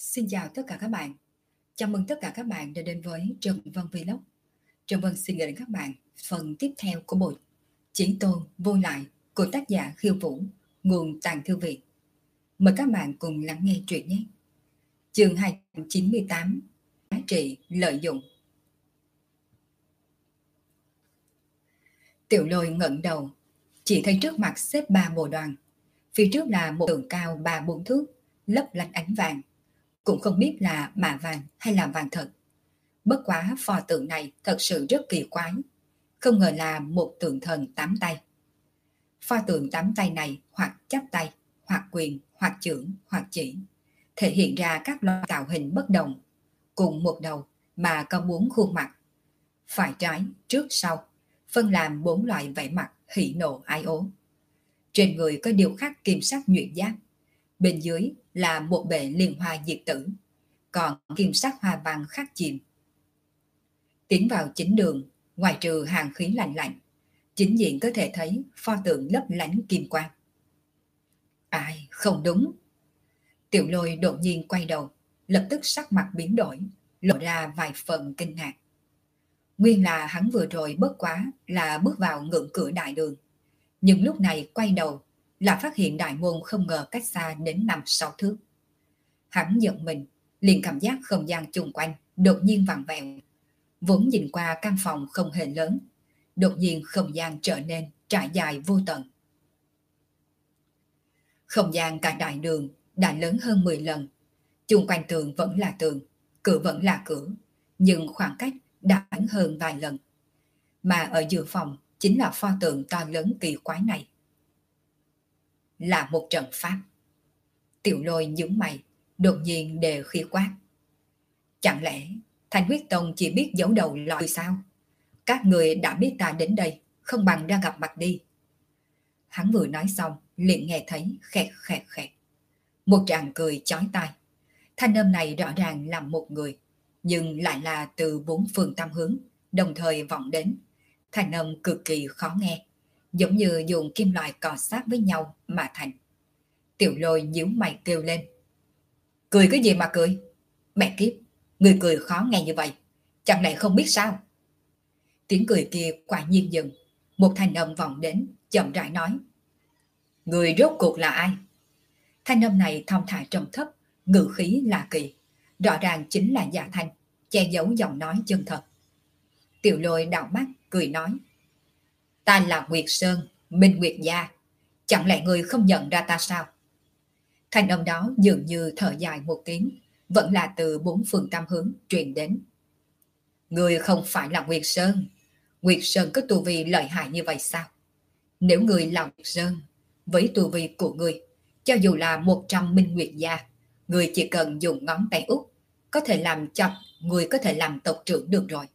Xin chào tất cả các bạn. Chào mừng tất cả các bạn đã đến với Trần Vân Vlog. Trần Vân xin gửi đến các bạn phần tiếp theo của bộ Chỉ Tôn Vô Lại của tác giả Khiêu Vũ, nguồn Tàng Thư Viện. Mời các bạn cùng lắng nghe truyện nhé. Chương 298: Giá trị lợi dụng. Tiểu Lôi ngẩng đầu, chỉ thấy trước mặt xếp 3 bộ đoàn. Phía trước là một tượng cao 3-4 thước, lấp lánh ánh vàng. Cũng không biết là mạ vàng hay là vàng thật. Bất quá pho tượng này thật sự rất kỳ quái. Không ngờ là một tượng thần 8 tay. Pho tượng 8 tay này hoặc chắp tay, hoặc quyền, hoặc chưởng, hoặc chỉ, thể hiện ra các loại tạo hình bất đồng. Cùng một đầu mà có 4 khuôn mặt. Phải trái, trước sau, phân làm 4 loại vẻ mặt hỉ nộ ái ố. Trên người có điêu khắc kim sắc nhuyễn giáp. Bên dưới là một bệ liên hoa diệt tử, còn kim sắc hoa văn khắc chìm. Tiến vào chính đường, ngoài trừ hàng khí lạnh lạnh, chính diện có thể thấy pho tượng lấp lánh kim quang. Ai, không đúng. Tiểu Lôi đột nhiên quay đầu, lập tức sắc mặt biến đổi, lộ ra vài phần kinh ngạc. Nguyên là hắn vừa rồi bất quá là bước vào ngưỡng cửa đại đường, nhưng lúc này quay đầu là phát hiện đại môn không ngờ cách xa đến 5-6 thước. Hắn giận mình, liền cảm giác không gian chung quanh đột nhiên vặn vẹo. Vốn nhìn qua căn phòng không hề lớn, đột nhiên không gian trở nên trải dài vô tận. Không gian cả đại đường đã lớn hơn 10 lần. Chung quanh tường vẫn là tường, cửa vẫn là cửa, nhưng khoảng cách đã ngắn hơn vài lần. Mà ở giữa phòng chính là pho tượng to lớn kỳ quái này. Là một trận pháp. Tiểu Lôi nhướng mày, đột nhiên đề khí quát. Chẳng lẽ Thanh Huyết Tông chỉ biết giấu đầu lòi sao? Các người đã biết ta đến đây, không bằng ra gặp mặt đi. Hắn vừa nói xong, liền nghe thấy khẹt khẹt khẹt. Một tràng cười chói tai. Thanh âm này rõ ràng là một người, nhưng lại là từ 4 phương tám hướng, đồng thời vọng đến. Thanh âm cực kỳ khó nghe, giống như dùng kim loại cọ sát với nhau mà thành. Tiểu Lôi nhíu mày kêu lên. Cười cái gì mà cười? Mẹ kiếp, người cười khó nghe như vậy, chẳng lẽ không biết sao? Tiếng cười kia quả nhiên dừng, một thanh âm vọng đến, chậm rãi nói. Người rốt cuộc là ai? Thanh âm này thong thả trầm thấp, ngữ khí lạ kỳ, rõ ràng chính là Dạ Thanh, che giấu giọng nói chân thật. Tiểu Lôi đảo mắt, cười nói. Ta là Nguyệt Sơn, Minh Nguyệt Gia, chẳng lẽ người không nhận ra ta sao? Thanh âm đó dường như thở dài một tiếng, vẫn là từ 4 phương tám hướng truyền đến. Người không phải là Nguyệt Sơn. Nguyệt Sơn có tu vi lợi hại như vậy sao? Nếu người là Nguyệt Sơn, với tu vi của người, cho dù là 100 Minh Nguyệt Gia, người chỉ cần dùng ngón tay út, có thể làm cho người có thể làm tộc trưởng được rồi.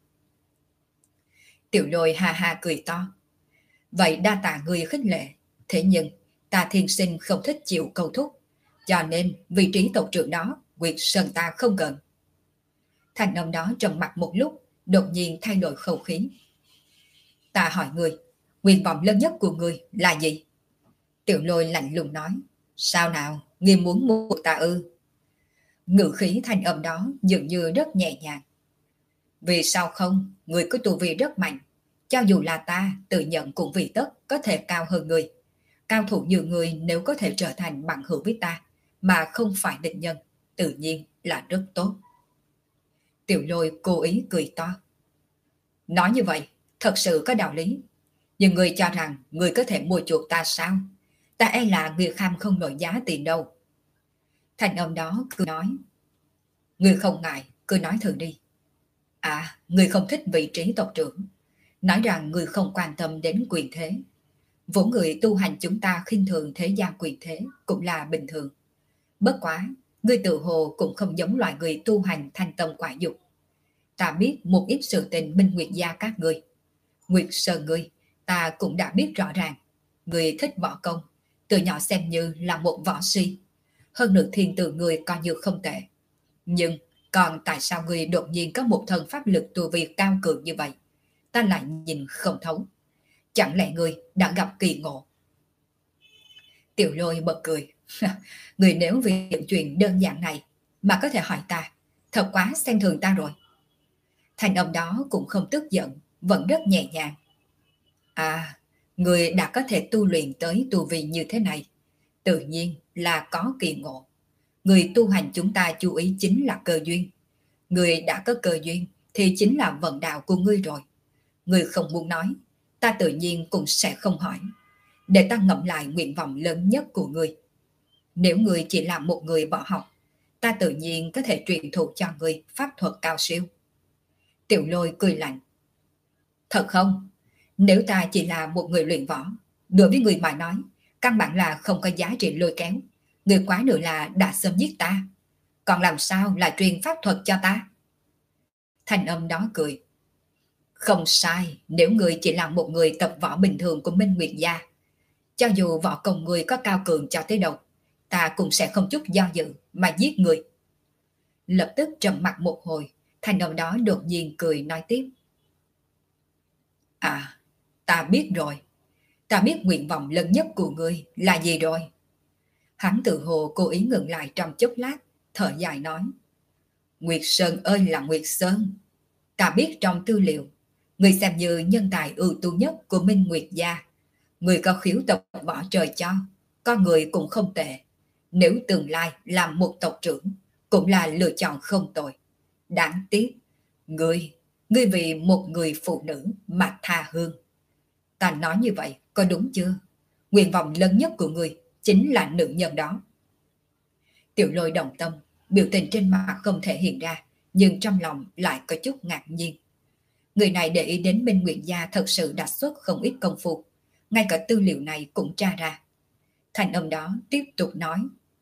Tiểu Lôi ha ha cười to. Vậy đa tạ người khích lệ, thế nhưng ta thiên sinh không thích chịu câu thúc, cho nên vị trí tộc trưởng đó Nguyệt Sơn ta không cần. Thanh âm đó trầm mặt một lúc, đột nhiên thay đổi khẩu khí. Ta hỏi người, nguyện vọng lớn nhất của người là gì? Tiểu Lôi lạnh lùng nói. Sao nào, ngươi muốn mua ta ư? Ngữ khí thanh âm đó dường như rất nhẹ nhàng. Vì sao không, người có tu vi rất mạnh, cho dù là ta tự nhận cũng vì tất có thể cao hơn người. Cao thủ như người nếu có thể trở thành bằng hữu với ta, mà không phải địch nhân, tự nhiên là rất tốt. Tiểu Lôi cố ý cười to. Nói như vậy, thật sự có đạo lý. Nhưng người cho rằng người có thể mua chuộc ta sao? Ta e là người kham không nổi giá tiền đâu. Thành âm đó cứ nói. Người không ngại, cứ nói thử đi. À, người không thích vị trí tộc trưởng. Nói rằng người không quan tâm đến quyền thế. Vốn người tu hành chúng ta khinh thường thế gian quyền thế cũng là bình thường. Bất quá, người tự hồ cũng không giống loại người tu hành thanh tâm quả dục. Ta biết một ít sự tình Minh Nguyệt Gia các người. Nguyệt Sơn ngươi, ta cũng đã biết rõ ràng. Người thích võ công, từ nhỏ xem như là một võ sĩ. Hơn nữa thiên từ người coi như không tệ. Nhưng còn tại sao người đột nhiên có một thân pháp lực tu vi cao cường như vậy? Ta lại nhìn không thấu. Chẳng lẽ người đã gặp kỳ ngộ? Tiểu Lôi bật cười. Người nếu vì chuyện đơn giản này mà có thể hỏi ta, thật quá xem thường ta rồi. Thanh âm đó cũng không tức giận, vẫn rất nhẹ nhàng. À, người đã có thể tu luyện tới tu vi như thế này, tự nhiên là có kỳ ngộ. Người tu hành chúng ta chú ý chính là cơ duyên. Người đã có cơ duyên thì chính là vận đạo của ngươi rồi. Người không muốn nói, ta tự nhiên cũng sẽ không hỏi. Để ta ngẫm lại nguyện vọng lớn nhất của ngươi. Nếu ngươi chỉ là một người bỏ học, ta tự nhiên có thể truyền thụ cho ngươi pháp thuật cao siêu. Tiểu Lôi cười lạnh. Thật không? Nếu ta chỉ là một người luyện võ, đối với người mà nói, căn bản là không có giá trị lôi kéo. Người quá nữa là đã sớm giết ta. Còn làm sao lại truyền pháp thuật cho ta? Thanh âm đó cười. Không sai, nếu người chỉ là một người tập võ bình thường của Minh Nguyệt gia, cho dù võ công người có cao cường cho tới đâu, ta cũng sẽ không chút do dự mà giết người. Lập tức trầm mặt một hồi, thanh âm đó đột nhiên cười nói tiếp. À, ta biết rồi. Ta biết nguyện vọng lớn nhất của ngươi là gì rồi. Hắn tự hồ cố ý ngừng lại trong chốc lát, thở dài nói. Nguyệt Sơn ơi là Nguyệt Sơn. Ta biết trong tư liệu, ngươi xem như nhân tài ưu tú nhất của Minh Nguyệt gia. Ngươi có khiếu tập võ trời cho, con người cũng không tệ. Nếu tương lai làm một tộc trưởng, cũng là lựa chọn không tồi. Đáng tiếc, ngươi vì một người phụ nữ mà tha hương. Ta nói như vậy, có đúng chưa? Nguyện vọng lớn nhất của ngươi chính là nữ nhân đó. Tiểu Lôi động tâm, biểu tình trên mặt không thể hiện ra, nhưng trong lòng lại có chút ngạc nhiên. Người này để ý đến Minh Nguyệt gia thật sự đã xuất không ít công phu, ngay cả tư liệu này cũng tra ra. Thành âm đó tiếp tục nói.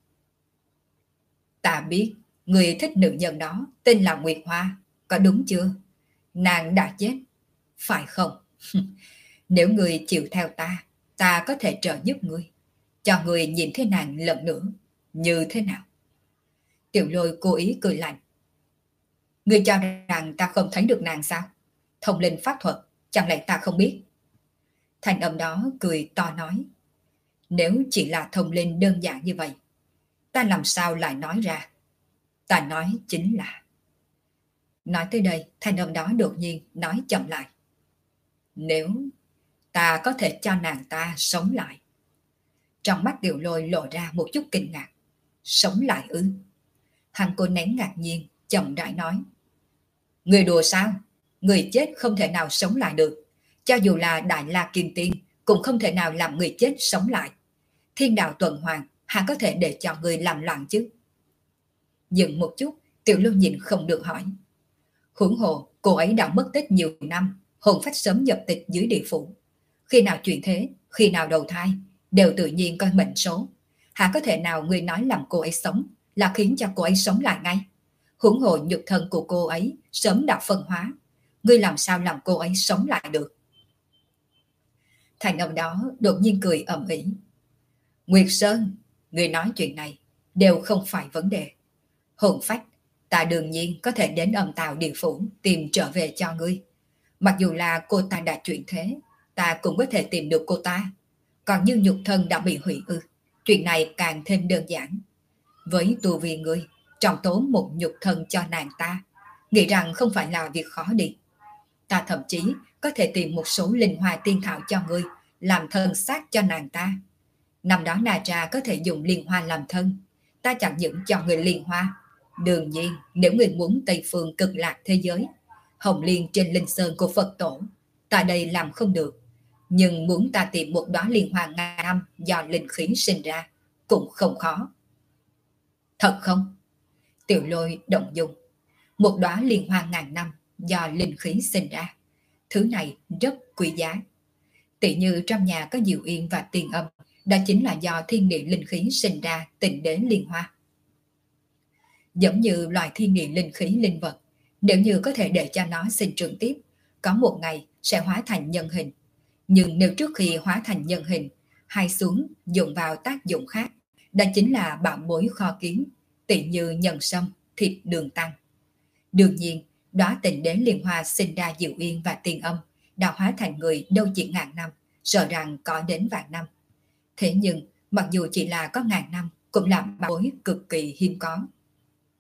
Ta biết, người thích nữ nhân đó tên là Nguyệt Hoa, có đúng chưa? Nàng đã chết, phải không? Nếu người chịu theo ta, ta có thể trợ giúp ngươi, cho người nhìn thấy nàng lần nữa, như thế nào? Tiểu Lôi cố ý cười lạnh. Ngươi cho rằng ta không thấy được nàng sao? Thông linh pháp thuật, chẳng lẽ ta không biết? Thành âm đó cười to nói. Nếu chỉ là thông linh đơn giản như vậy, ta làm sao lại nói ra? Ta nói chính là... Nói tới đây, thanh âm đó đột nhiên nói chậm lại. Nếu ta có thể cho nàng ta sống lại. Trong mắt Tiểu Lôi lộ ra một chút kinh ngạc. Sống lại ư? Hắn cô nén ngạc nhiên, chậm rãi nói. Người đùa sao? Người chết không thể nào sống lại được. Cho dù là Đại La Kim Tiên, cũng không thể nào làm người chết sống lại. Thiên đạo tuần hoàn, hắn có thể để cho người làm loạn chứ? Dừng một chút, Tiểu Lôi nhìn không được hỏi. Huống hồ, cô ấy đã mất tích nhiều năm, hồn phách sớm nhập tịch dưới địa phủ. Khi nào chuyển thế, khi nào đầu thai, đều tự nhiên coi mệnh số. Hả có thể nào người nói làm cô ấy sống là khiến cho cô ấy sống lại ngay? Huống hồ nhục thân của cô ấy sớm đã phân hóa. Ngươi làm sao làm cô ấy sống lại được? Thành âm đó đột nhiên cười ầm ĩ. Nguyệt Sơn, ngươi nói chuyện này đều không phải vấn đề. Hồn phách, ta đương nhiên có thể đến âm tào địa phủ tìm trở về cho ngươi. Mặc dù là cô ta đã chuyển thế, ta cũng có thể tìm được cô ta. Còn như nhục thân đã bị hủy ư, chuyện này càng thêm đơn giản. Với tu vi ngươi, trọng tố một nhục thân cho nàng ta, nghĩ rằng không phải là việc khó đi. Ta thậm chí có thể tìm một số linh hoa tiên thảo cho ngươi, làm thân xác cho nàng ta. Năm đó Na Tra có thể dùng liên hoa làm thân, ta chẳng những cho người liên hoa. Đương nhiên, nếu người muốn Tây Phương cực lạc thế giới, hồng liên trên linh sơn của Phật tổ, ta đây làm không được. Nhưng muốn ta tìm một đóa liên hoa ngàn năm do linh khí sinh ra, cũng không khó. Thật không? Tiểu Lôi động dung. Một đóa liên hoa ngàn năm do linh khí sinh ra. Thứ này rất quý giá. Tỷ như trong nhà có diệu yên và tiên âm, đó chính là do thiên địa linh khí sinh ra tịnh đế liên hoa. Giống như loài thiên địa linh khí linh vật, nếu như có thể để cho nó sinh trưởng tiếp, có một ngày sẽ hóa thành nhân hình. Nhưng nếu trước khi hóa thành nhân hình, hai xuống dùng vào tác dụng khác, đó chính là bảo bối kho kiến, tỷ như nhân sâm, thịt đường tăng. Đương nhiên, đóa tịnh đế liên hoa sinh ra diệu yên và tiên âm, đã hóa thành người đâu chỉ ngàn năm, sợ rằng có đến vạn năm. Thế nhưng, mặc dù chỉ là có ngàn năm, cũng là bảo bối cực kỳ hiếm có.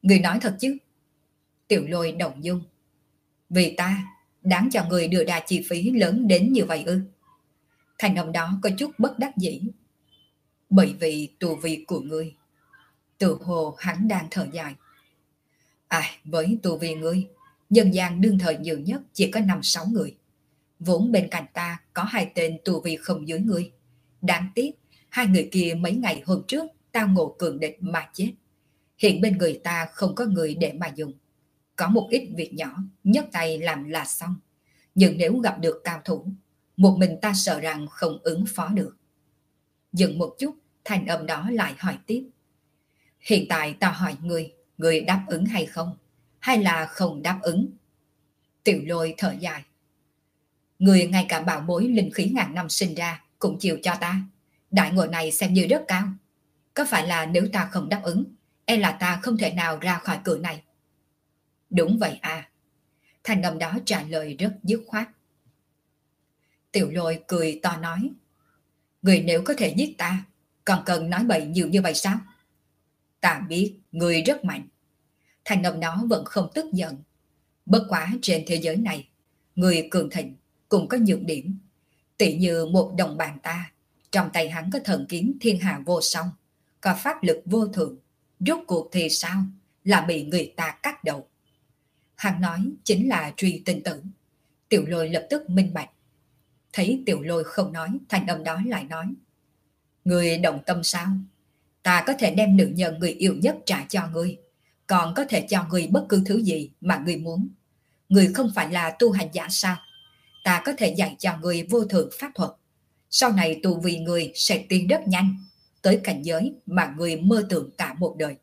Người nói thật chứ? Tiểu Lôi động dung. Vì ta, đáng cho người đưa ra chi phí lớn đến như vậy ư? Thành âm đó có chút bất đắc dĩ. Bởi vì tu vi của ngươi. Tự hồ hắn đang thở dài. Với tu vi ngươi, nhân gian đương thời nhiều nhất chỉ có 5-6 người. Vốn bên cạnh ta có 2 tên tu vi không dưới ngươi. Đáng tiếc, 2 người kia mấy ngày hôm trước tao ngộ cường địch mà chết. Hiện bên người ta không có người để mà dùng. Có một ít việc nhỏ, nhấc tay làm là xong. Nhưng nếu gặp được cao thủ, một mình ta sợ rằng không ứng phó được. Dừng một chút, thanh âm đó lại hỏi tiếp. Hiện tại ta hỏi người đáp ứng hay không? Hay là không đáp ứng? Tiểu Lôi thở dài. Người ngay cả bảo bối linh khí ngàn năm sinh ra cũng chịu cho ta. Đại ngộ này xem như rất cao. Có phải là nếu ta không đáp ứng, e là ta không thể nào ra khỏi cửa này? Đúng vậy à. Thanh âm đó trả lời rất dứt khoát. Tiểu Lôi cười to nói. Người nếu có thể giết ta, còn cần nói bậy nhiều như vậy sao? Ta biết người rất mạnh. Thanh âm đó vẫn không tức giận. Bất quá trên thế giới này, người cường thịnh cũng có nhược điểm. Tỷ như một đồng bạn ta, trong tay hắn có thần kiếm thiên hạ vô song, có pháp lực vô thượng. Rốt cuộc thì sao? Là bị người ta cắt đầu. Hắn nói chính là Truy Tinh Tử. Tiểu Lôi lập tức minh bạch. Thấy Tiểu Lôi không nói, thanh âm đó lại nói. Người động tâm sao? Ta có thể đem nữ nhân người yêu nhất trả cho ngươi, còn có thể cho ngươi bất cứ thứ gì mà ngươi muốn. Ngươi không phải là tu hành giả sao? Ta có thể dạy cho ngươi vô thượng pháp thuật. Sau này tu vì ngươi sẽ tiến rất nhanh, tới cảnh giới mà ngươi mơ tưởng cả một đời.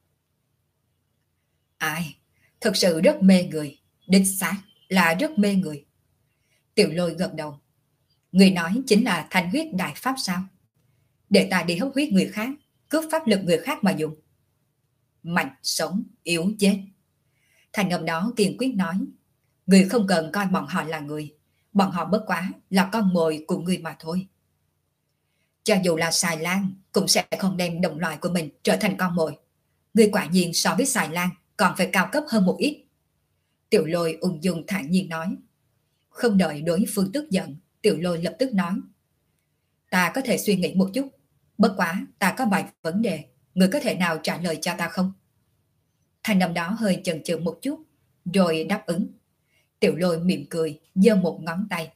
Thật sự rất mê người, đích xác là rất mê người. Tiểu Lôi gật đầu. Người nói chính là thanh huyết đại pháp sao? Để ta đi hấp huyết người khác, cướp pháp lực người khác mà dùng. Mạnh sống, yếu chết. Thành âm đó kiên quyết nói. Người không cần coi bọn họ là người. Bọn họ bất quá là con mồi của người mà thôi. Cho dù là xài lang, cũng sẽ không đem đồng loại của mình trở thành con mồi. Người quả nhiên so với xài lang còn phải cao cấp hơn một ít. Tiểu Lôi ung dung thản nhiên nói. Không đợi đối phương tức giận, Tiểu Lôi lập tức nói. Ta có thể suy nghĩ một chút. Bất quá ta có vài vấn đề, người có thể nào trả lời cho ta không? Thanh âm đó hơi chần chừ một chút, rồi đáp ứng. Tiểu Lôi mỉm cười, giơ một ngón tay.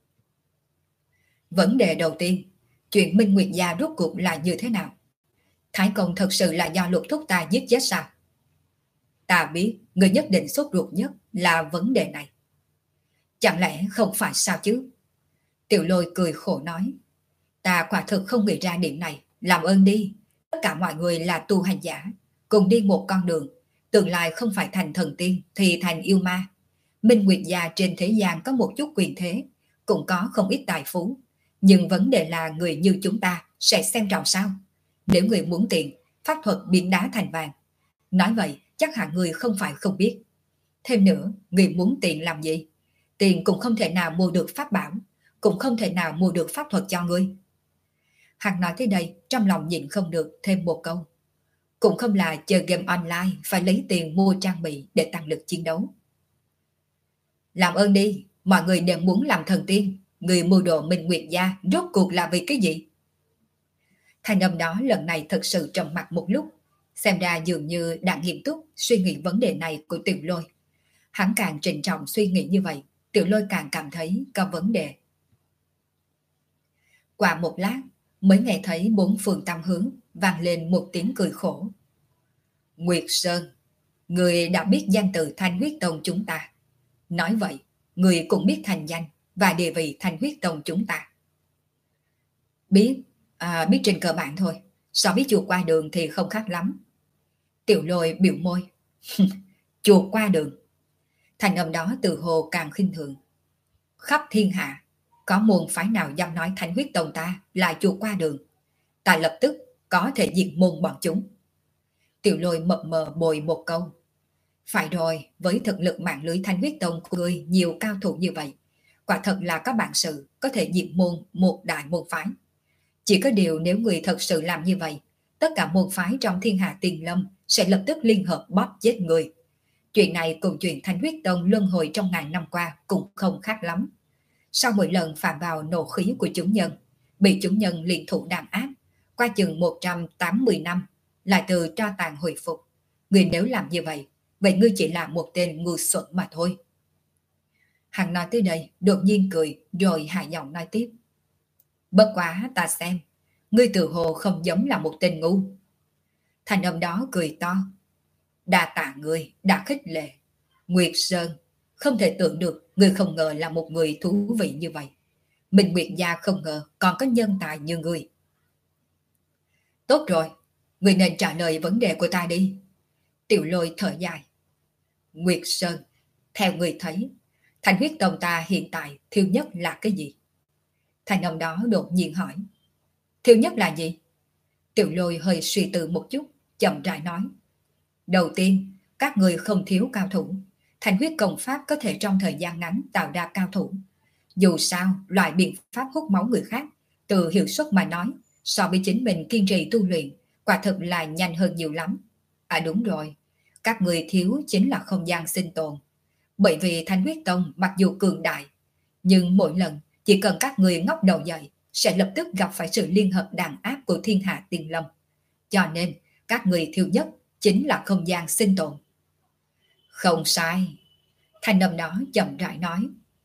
Vấn đề đầu tiên, chuyện Minh Nguyệt Gia rốt cuộc là như thế nào? Thái Công thật sự là do Lục Thúc ta giết chết sao? Ta biết người nhất định sốt ruột nhất là vấn đề này. Chẳng lẽ không phải sao chứ? Tiểu Lôi cười khổ nói. Ta quả thực không nghĩ ra điểm này, làm ơn đi. Tất cả mọi người là tu hành giả, cùng đi một con đường. Tương lai không phải thành thần tiên thì thành yêu ma. Minh Nguyệt Gia trên thế gian có một chút quyền thế, cũng có không ít tài phú. Nhưng vấn đề là người như chúng ta sẽ xem trọng sao? Nếu người muốn tiền, pháp thuật biến đá thành vàng. Nói vậy chắc hẳn người không phải không biết. Thêm nữa, người muốn tiền làm gì? Tiền cũng không thể nào mua được pháp bảo, cũng không thể nào mua được pháp thuật cho ngươi. Hắn nói tới đây, trong lòng nhịn không được thêm một câu. Cũng không là chơi game online phải lấy tiền mua trang bị để tăng lực chiến đấu. Làm ơn đi, mọi người đều muốn làm thần tiên. Người mua đồ Minh Nguyệt Gia rốt cuộc là vì cái gì? Thanh âm đó lần này thật sự trầm mặc một lúc. Xem ra dường như đang nghiêm túc suy nghĩ vấn đề này của Tiểu Lôi. Hắn càng trịnh trọng suy nghĩ như vậy, Tiểu Lôi càng cảm thấy có vấn đề. Qua một lát, mới nghe thấy bốn phương tam hướng vang lên một tiếng cười khổ. Nguyệt Sơn, người đã biết danh từ Thanh Huyết Tông chúng ta. Nói vậy, người cũng biết thành danh và địa vị Thanh Huyết Tông chúng ta. Biết, biết trên cơ bản thôi. So với chuột qua đường thì không khác lắm. Tiểu Lôi biểu môi. Chuột qua đường. Thành âm đó từ hồ càng khinh thường. Khắp thiên hạ, có môn phái nào dám nói Thanh Huyết Tông ta là chuột qua đường? Ta lập tức có thể diệt môn bọn chúng. Tiểu Lôi mập mờ bồi một câu. Phải rồi, với thực lực mạng lưới Thanh Huyết Tông của người nhiều cao thủ như vậy, quả thật là có bản sự có thể diệt môn một đại môn phái. Chỉ có điều nếu người thật sự làm như vậy, tất cả môn phái trong thiên hạ Tiền Lâm sẽ lập tức liên hợp bóp chết người. Chuyện này cùng chuyện Thanh Huyết Tông luân hồi trong ngàn năm qua cũng không khác lắm. Sau mỗi lần phạm vào nộ khí của chúng nhân, bị chúng nhân liên thủ đàn áp, qua chừng 180 năm, lại từ tro tàn hồi phục. Người nếu làm như vậy ngươi chỉ là một tên ngu xuẩn mà thôi. Hắn nói tới đây, đột nhiên cười, rồi hạ giọng nói tiếp. Bất quá ta xem, ngươi tự hồ không giống là một tên ngu. Thành âm đó cười to. Đa tạ ngươi, đã khích lệ. Nguyệt Sơn, không thể tưởng được ngươi không ngờ là một người thú vị như vậy. Mình Nguyệt gia không ngờ còn có nhân tài như ngươi. Tốt rồi, ngươi nên trả lời vấn đề của ta đi. Tiểu Lôi thở dài. Nguyệt Sơn, theo ngươi thấy, Thanh Huyết Tông ta hiện tại thiếu nhất là cái gì? Thành ông đó đột nhiên hỏi. Thiếu nhất là gì? Tiểu Lôi hơi suy tư một chút, chậm rãi nói. Đầu tiên, các người không thiếu cao thủ. Thanh huyết công pháp có thể trong thời gian ngắn tạo ra cao thủ. Dù sao, loại biện pháp hút máu người khác, từ hiệu suất mà nói, so với chính mình kiên trì tu luyện, quả thực là nhanh hơn nhiều lắm. À đúng rồi, các người thiếu chính là không gian sinh tồn. Bởi vì Thanh huyết tông mặc dù cường đại, nhưng mỗi lần chỉ cần các người ngóc đầu dậy, sẽ lập tức gặp phải sự liên hợp đàn áp của thiên hạ Tiền Lâm. Cho nên, các người thiếu nhất chính là không gian sinh tồn. Không sai. Thanh âm đó chậm rãi nói.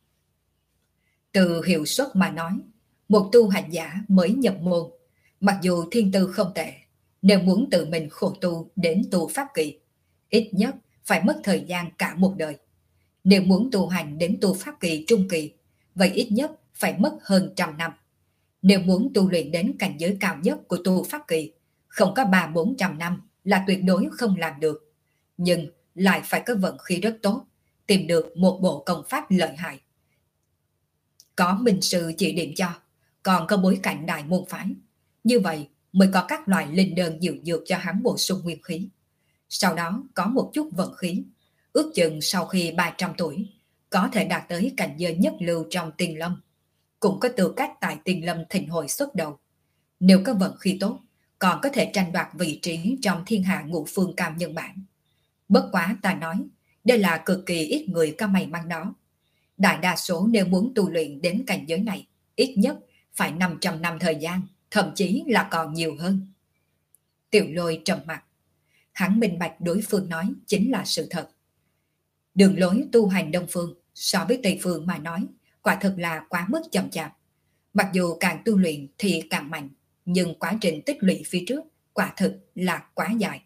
Từ hiệu suất mà nói, một tu hành giả mới nhập môn, mặc dù thiên tư không tệ, nếu muốn tự mình khổ tu đến tu pháp kỳ, ít nhất phải mất thời gian cả một đời. Nếu muốn tu hành đến tu pháp kỳ trung kỳ, vậy ít nhất phải mất hơn 100 năm. Nếu muốn tu luyện đến cảnh giới cao nhất của tu pháp kỳ, không có 300-400 năm là tuyệt đối không làm được. Nhưng lại phải có vận khí rất tốt, tìm được một bộ công pháp lợi hại. Có minh sư chỉ điểm cho, còn có bối cảnh đại môn phái. Như vậy mới có các loại linh đơn dịu dược cho hắn bổ sung nguyên khí. Sau đó có một chút vận khí, ước chừng sau khi 300 tuổi, có thể đạt tới cảnh giới nhất lưu trong Tiền Lâm. Cũng có tư cách tại Tiền Lâm thịnh hội xuất đầu. Nếu có vận khí tốt, còn có thể tranh đoạt vị trí trong thiên hạ ngũ phương cao nhân bản. Bất quá ta nói, đây là cực kỳ ít người có may mắn đó. Đại đa số nếu muốn tu luyện đến cảnh giới này, ít nhất phải 500 năm thời gian, thậm chí là còn nhiều hơn. Tiểu Lôi trầm mặt. Hắn minh bạch đối phương nói chính là sự thật. Đường lối tu hành Đông Phương so với Tây Phương mà nói, quả thực là quá mức chậm chạp. Mặc dù càng tu luyện thì càng mạnh, nhưng quá trình tích lũy phía trước quả thực là quá dài.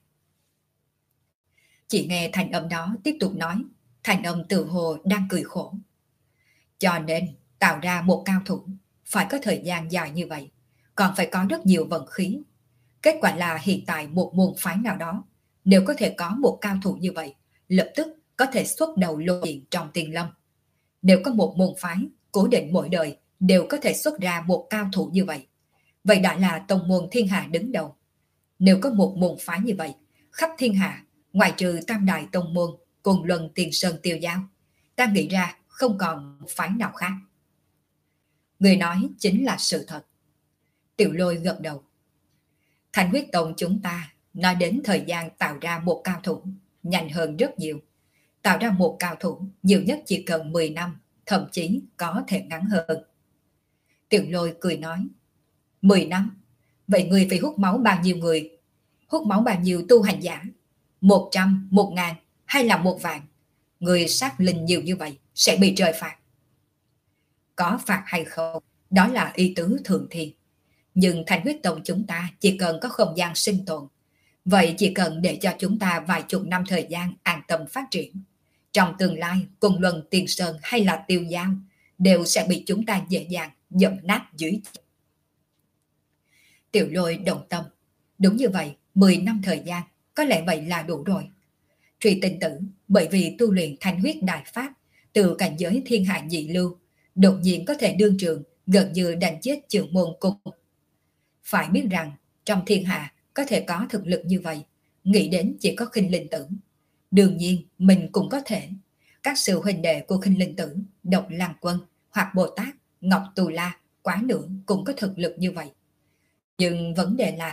Chỉ nghe thành âm đó tiếp tục nói, thành âm tự hồ đang cười khổ. Cho nên tạo ra một cao thủ phải có thời gian dài như vậy, còn phải có rất nhiều vận khí. Kết quả là hiện tại một môn phái nào đó, nếu có thể có một cao thủ như vậy, lập tức có thể xuất đầu lộ diện trong Tiền Lâm. Nếu có một môn phái cố định mỗi đời đều có thể xuất ra một cao thủ như vậy, vậy đã là tông môn thiên hạ đứng đầu. Nếu có một môn phái như vậy, khắp thiên hạ, ngoại trừ tam đại tông môn, cùng luân Tiền Sơn Tiêu Giao, ta nghĩ ra không còn phái nào khác. Người nói chính là sự thật. Tiểu Lôi gật đầu. Thanh huyết tông chúng ta nói đến thời gian tạo ra một cao thủ nhanh hơn rất nhiều. Tạo ra một cao thủ nhiều nhất chỉ cần 10 năm, thậm chí có thể ngắn hơn. Tiểu Lôi cười nói. 10 năm? Vậy người phải hút máu bao nhiêu người? Hút máu bao nhiêu tu hành giả? 100, 1000 hay là 1 vạn? Người sát linh nhiều như vậy sẽ bị trời phạt. Có phạt hay không, đó là ý tứ thượng thiên. Nhưng Thanh huyết tông chúng ta chỉ cần có không gian sinh tồn. Vậy chỉ cần để cho chúng ta vài chục năm thời gian an tâm phát triển. Trong tương lai, cùng luân Tiền Sơn hay là Tiêu Giao đều sẽ bị chúng ta dễ dàng dẫm nát dưới chân. Tiểu Lôi đồng tâm. Đúng như vậy, 10 năm thời gian, có lẽ vậy là đủ rồi. Truy Tinh Tử, bởi vì tu luyện thanh huyết đại pháp, từ cảnh giới thiên hạ nhị lưu, đột nhiên có thể đương trường, gần như đánh chết trưởng môn cung. Phải biết rằng, trong thiên hạ có thể có thực lực như vậy, nghĩ đến chỉ có Khinh Linh Tử. Đương nhiên, mình cũng có thể. Các sư huynh đệ của Khinh Linh Tử, Độc Lang Quân, hoặc Bồ Tát, Ngọc Tù La, Quá Nữ cũng có thực lực như vậy. Nhưng vấn đề là,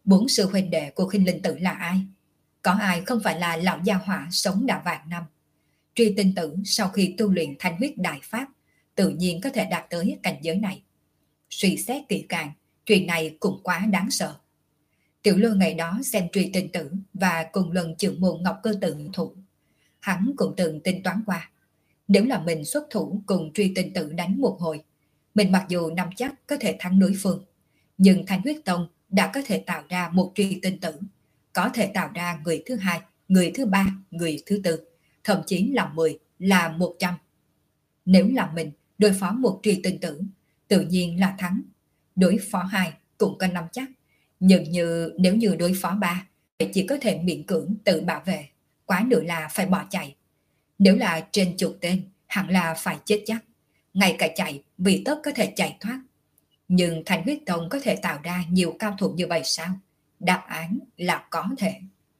4 sư huynh đệ của Khinh Linh Tử là ai? Có ai không phải là lão gia hỏa sống đã vạn năm? Truy Tinh Tử sau khi tu luyện Thanh huyết đại pháp, tự nhiên có thể đạt tới cảnh giới này. Suy xét kỹ càng, chuyện này cũng quá đáng sợ. Tiểu Lôi ngày đó xem Truy Tinh Tử và cùng lần trưởng môn Ngọc Cơ Tự thủ. Hắn cũng từng tính toán qua. Nếu là mình xuất thủ cùng Truy Tinh Tử đánh một hồi, mình mặc dù nắm chắc có thể thắng đối phương, nhưng Thanh huyết tông đã có thể tạo ra một Truy Tinh Tử, có thể tạo ra người thứ hai, người thứ ba, người thứ tư, thậm chí là 10, là 100. Nếu là mình đối phó một Truy Tinh Tử, tự nhiên là thắng. Đối phó 2 cũng có nắm chắc. Nhưng nếu như đối phó 3, thì chỉ có thể miễn cưỡng tự bảo vệ, quá nữa là phải bỏ chạy. Nếu là trên chục tên, hẳn là phải chết chắc. Ngay cả chạy, vì tất có thể chạy thoát. Nhưng Thanh huyết tông có thể tạo ra nhiều cao thủ như vậy sao? Đáp án là có thể.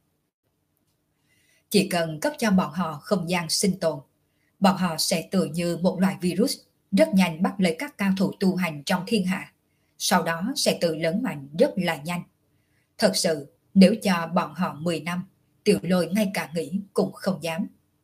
Chỉ cần cấp cho bọn họ không gian sinh tồn, bọn họ sẽ tự như một loại virus, rất nhanh bắt lấy các cao thủ tu hành trong thiên hạ. Sau đó sẽ tự lớn mạnh rất là nhanh. Thật sự, nếu cho bọn họ 10 năm, Tiểu Lôi ngay cả nghĩ cũng không dám.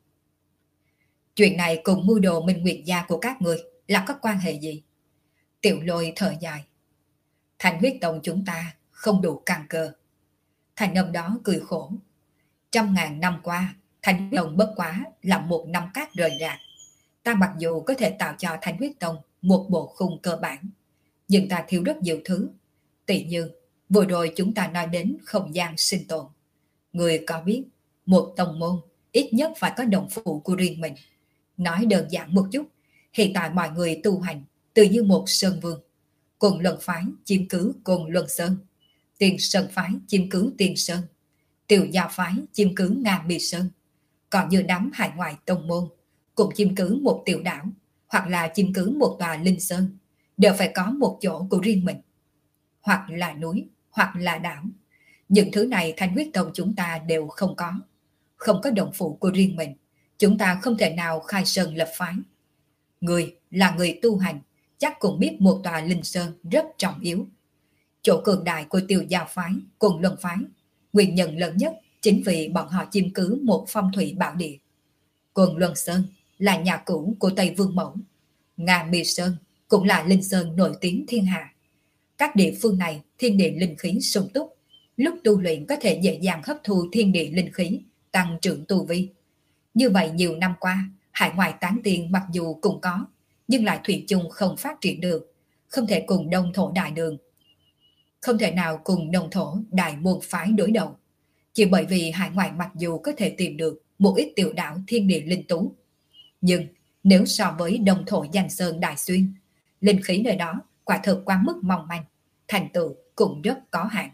Chuyện này cùng mưu đồ Minh Nguyệt gia của các người là có quan hệ gì? Tiểu Lôi thở dài. Thanh huyết tông chúng ta không đủ căn cơ. Thành âm đó cười khổ. 100.000 năm qua, Thanh huyết tông bất quá là một năm cát rời rạc. Ta mặc dù có thể tạo cho Thanh huyết tông một bộ khung cơ bản, nhưng ta thiếu rất nhiều thứ. Tỷ như, vừa rồi chúng ta nói đến không gian sinh tồn. Người có biết, một tông môn ít nhất phải có đồng phụ của riêng mình. Nói đơn giản một chút, hiện tại mọi người tu hành tự như một sơn vương. Cùng Luân phái chiếm cứ Cùng Luân Sơn, Tiền Sơn phái chiếm cứ Tiền Sơn, Tiểu Gia phái chiếm cứ Nga Mi Sơn. Còn như đám hải ngoại tông môn cũng chiếm cứ một tiểu đảo, hoặc là chiếm cứ một tòa linh sơn, đều phải có một chỗ của riêng mình. Hoặc là núi, hoặc là đảo. Những thứ này Thanh huyết tông chúng ta đều không có. Không có đồng phụ của riêng mình, chúng ta không thể nào khai sơn lập phái. Người là người tu hành, chắc cũng biết một tòa linh sơn rất trọng yếu. Chỗ cường đại của Tiểu Gia phái, Cùng Luân phái, nguyên nhân lớn nhất chính vì bọn họ chiếm cứ một phong thủy bảo địa. Cùng Luân Sơn là nhà cũ của Tây Vương Mẫu. Nga Mi Sơn cũng là linh sơn nổi tiếng thiên hạ. Các địa phương này thiên địa linh khí sung túc, lúc tu luyện có thể dễ dàng hấp thu thiên địa linh khí, tăng trưởng tu vi. Như vậy nhiều năm qua, hải ngoại tán tiên mặc dù cũng có, nhưng lại thủy chung không phát triển được, không thể cùng đông thổ đại đường. Không thể nào cùng đông thổ đại môn phái đối đầu. Chỉ bởi vì hải ngoại mặc dù có thể tìm được một ít tiểu đảo thiên địa linh tú, nhưng nếu so với đông thổ Danh Sơn Đại Xuyên, linh khí nơi đó quả thực quá mức mong manh, thành tựu cũng rất có hạn.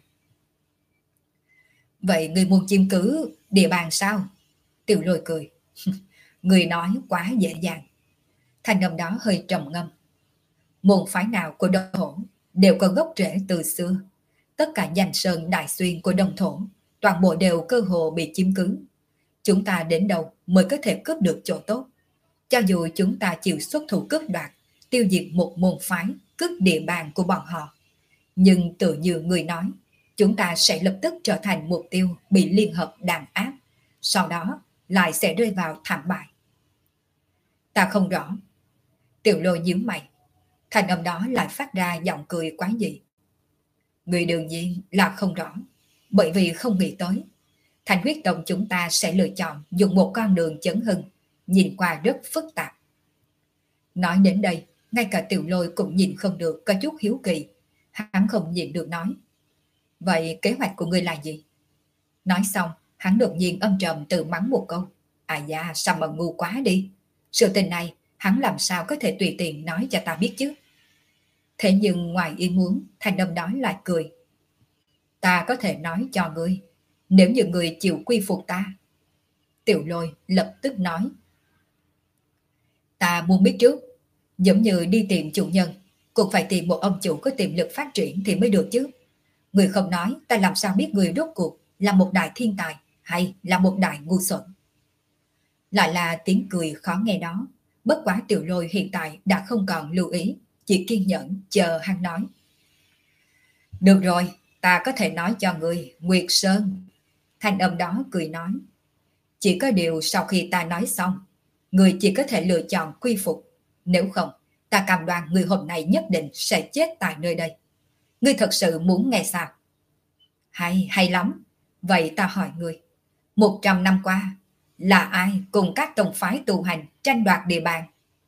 Vậy người muốn chiếm cứ địa bàn sao? Tiểu Lôi cười. Người nói quá dễ dàng. Thanh âm đó hơi trầm ngâm. Môn phái nào của đông thổ đều có gốc rễ từ xưa. Tất cả Danh Sơn Đại Xuyên của đông thổ toàn bộ đều cơ hồ bị chiếm cứ. Chúng ta đến đâu mới có thể cướp được chỗ tốt? Cho dù chúng ta chịu xuất thủ cướp đoạt, tiêu diệt một môn phái, cướp địa bàn của bọn họ, nhưng tự như người nói, chúng ta sẽ lập tức trở thành mục tiêu bị liên hợp đàn áp, sau đó lại sẽ rơi vào thảm bại. Ta không rõ. Tiểu Lôi nhíu mày. Thành âm đó lại phát ra giọng cười quái dị. Người đương nhiên là không rõ, bởi vì không nghĩ tới Thanh huyết tông chúng ta sẽ lựa chọn dùng một con đường chấn hưng, nhìn qua rất phức tạp. Nói đến đây, ngay cả Tiểu Lôi cũng nhìn không được, có chút hiếu kỳ. Hắn không nhịn được nói. Vậy kế hoạch của ngươi là gì? Nói xong, hắn đột nhiên âm trầm tự mắng một câu. À da, sao mà ngu quá đi. Sự tình này, hắn làm sao có thể tùy tiện nói cho ta biết chứ? Thế nhưng ngoài ý muốn, thanh âm đó lại cười. Ta có thể nói cho ngươi, nếu như ngươi chịu quy phục ta. Tiểu Lôi lập tức nói. Ta muốn biết trước, giống như đi tìm chủ nhân, cũng phải tìm một ông chủ có tiềm lực phát triển thì mới được chứ. Người không nói, ta làm sao biết người rốt cuộc là một đại thiên tài hay là một đại ngu xuẩn. Lại là tiếng cười khó nghe đó. Bất quá Tiểu Lôi hiện tại đã không còn lưu ý, chỉ kiên nhẫn chờ hắn nói. Được rồi, Ta có thể nói cho người, Nguyệt Sơn. Thanh âm đó cười nói. Chỉ có điều sau khi ta nói xong, người chỉ có thể lựa chọn quy phục. Nếu không, ta cam đoan người hôm nay nhất định sẽ chết tại nơi đây. Ngươi thật sự muốn nghe sao? Hay lắm. Vậy ta hỏi ngươi, 100 năm qua, là ai cùng các tông phái tu hành tranh đoạt địa bàn?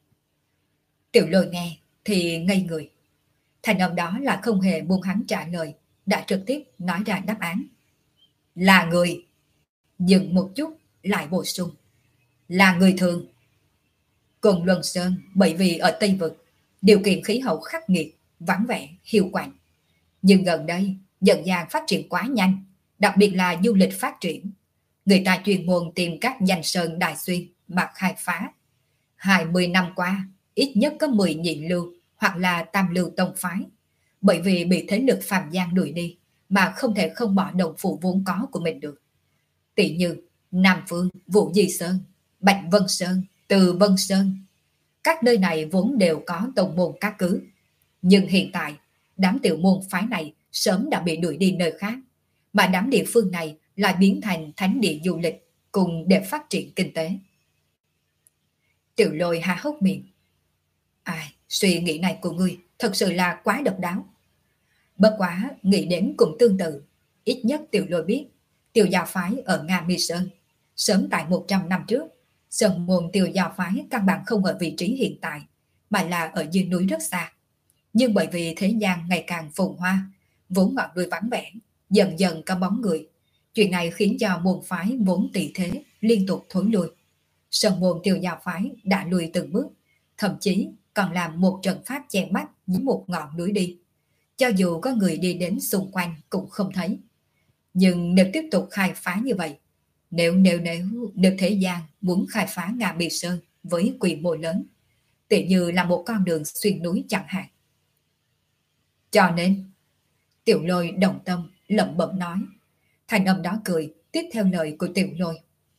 Tiểu Lôi nghe thì ngây người. Thành âm đó là không hề buông hắn trả lời, đã trực tiếp nói ra đáp án. Là người. Dừng một chút, lại bổ sung. Là người thường. Cùng Luân Sơn, bởi vì ở Tây Vực, điều kiện khí hậu khắc nghiệt, vắng vẻ, hiu quạnh. Nhưng gần đây, dần dàng phát triển quá nhanh, đặc biệt là du lịch phát triển. Người ta chuyên môn tìm các danh sơn đại xuyên mà khai phá. 20 năm qua, ít nhất có 10 nhị lưu hoặc là tam lưu tông phái. Bởi vì bị thế lực phàm gian đuổi đi, mà không thể không bỏ đồng phụ vốn có của mình được. Tỷ như Nam Phương, Vũ Di Sơn, Bạch Vân Sơn, Từ Vân Sơn. Các nơi này vốn đều có tông môn các cứ. Nhưng hiện tại, đám tiểu môn phái này sớm đã bị đuổi đi nơi khác, mà đám địa phương này lại biến thành thánh địa du lịch cùng để phát triển kinh tế. Tiểu Lôi há hốc miệng. Ai, suy nghĩ này của ngươi thật sự là quá độc đáo. Bất quá, nghĩ đến cũng tương tự. Ít nhất Tiểu Lôi biết, Tiêu Gia Phái ở Nga Mi Sơn, sớm tại 100 năm trước, sơn môn Tiêu Gia Phái căn bản không ở vị trí hiện tại, mà là ở dưới núi rất xa. Nhưng bởi vì thế gian ngày càng phồn hoa, vốn ngọn núi vắng vẻ, dần dần có bóng người. Chuyện này khiến cho môn phái vốn tỷ thế liên tục thối lui. Sơn môn Tiêu Gia Phái đã lùi từng bước, thậm chí còn làm một trận pháp che mắt dưới một ngọn núi đi. Cho dù có người đi đến xung quanh cũng không thấy. Nhưng nếu tiếp tục khai phá như vậy, nếu thế gian muốn khai phá Nga Mi Sơn với quy mô lớn, tỉ như là một con đường xuyên núi chẳng hạn. Cho nên, Tiểu Lôi đồng tâm lẩm bẩm nói. Thành âm đó cười tiếp theo lời của Tiểu Lôi.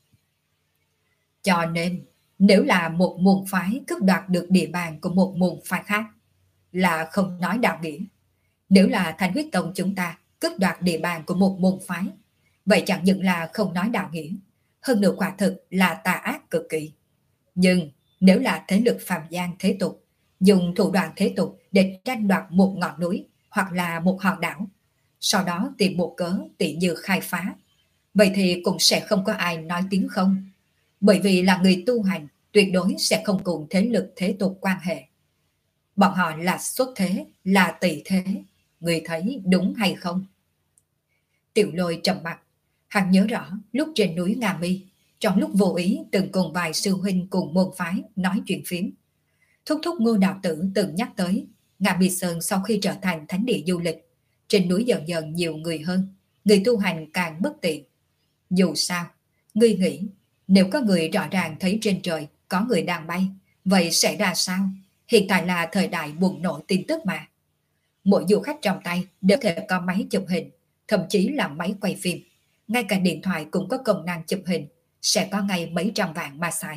Cho nên, nếu là một môn phái cướp đoạt được địa bàn của một môn phái khác, là không nói đạo nghĩa. Nếu là Thanh Huyết Tông chúng ta cướp đoạt địa bàn của một môn phái, vậy chẳng những là không nói đạo nghĩa, hơn nữa quả thực là tà ác cực kỳ. Nhưng nếu là thế lực phàm gian thế tục, dùng thủ đoạn thế tục để tranh đoạt một ngọn núi hoặc là một hòn đảo, sau đó tìm một cớ tỉ như khai phá, vậy thì cũng sẽ không có ai nói tiếng không. Bởi vì là người tu hành, tuyệt đối sẽ không cùng thế lực thế tục quan hệ. Bọn họ là xuất thế, là tỷ thế. Người thấy đúng hay không? Tiểu Lôi trầm mặt. Hắn nhớ rõ lúc trên núi Nga Mi, trong lúc vô ý từng cùng vài sư huynh cùng môn phái nói chuyện phiếm. Thúc thúc Ngô Đạo Tử từng nhắc tới Nga Mi Sơn sau khi trở thành thánh địa du lịch, trên núi dần dần nhiều người hơn, người tu hành càng bất tiện. Dù sao, ngươi nghĩ nếu có người rõ ràng thấy trên trời có người đang bay, vậy sẽ ra sao? Hiện tại là thời đại bùng nổ tin tức mà. Mỗi du khách trong tay đều có thể có máy chụp hình, thậm chí là máy quay phim. Ngay cả điện thoại cũng có công năng chụp hình, sẽ có ngay mấy trăm vạn mà xài.